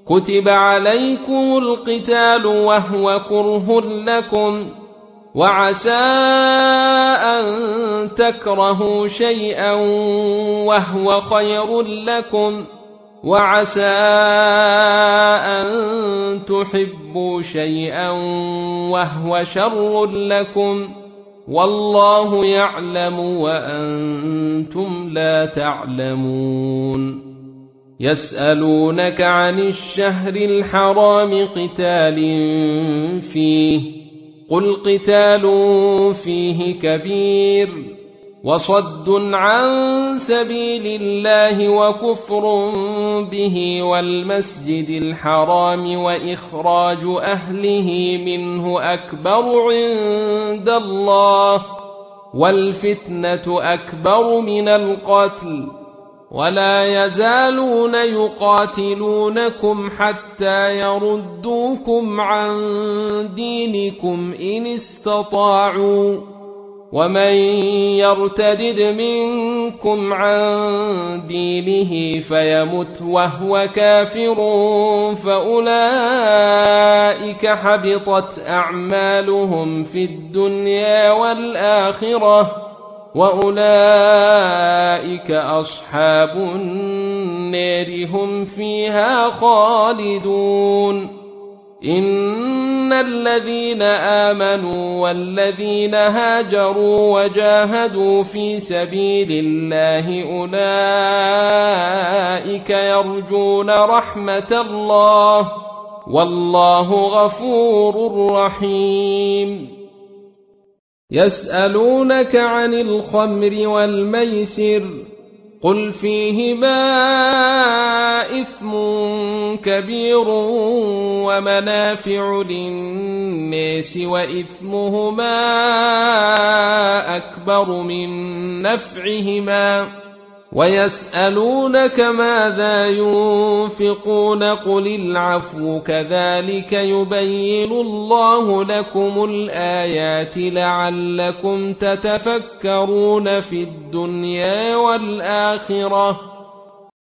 كتب عليكم القتال وهو كره لكم وعسى أن تكرهوا شيئا وهو خير لكم وعسى أن تحبوا شيئا وهو شر لكم والله يعلم وأنتم لا تعلمون يسألونك عن الشهر الحرام قتال فيه قل قتال فيه كبير وصد عن سبيل الله وكفر به والمسجد الحرام وإخراج أهله منه أكبر عند الله والفتنة أكبر من القتل ولا يزالون يقاتلونكم حتى يردوكم عن دينكم إن استطاعوا ومن يرتدد منكم عن دينه فيمت وهو كافر فأولئك حبطت أعمالهم في الدنيا والآخرة وأولئك أصحاب النار هم فيها خالدون إن الذين آمنوا والذين هاجروا وجاهدوا في سبيل الله أولئك يرجون رحمة الله والله غفور رحيم يسألونك عن الخمر والميسر قل فيهما إثم كبير ومنافع للناس وإثمهما أكبر من نفعهما ويسألونك ماذا ينفقون قل العفو كذلك يبين الله لكم الآيات لعلكم تتفكرون في الدنيا والآخرة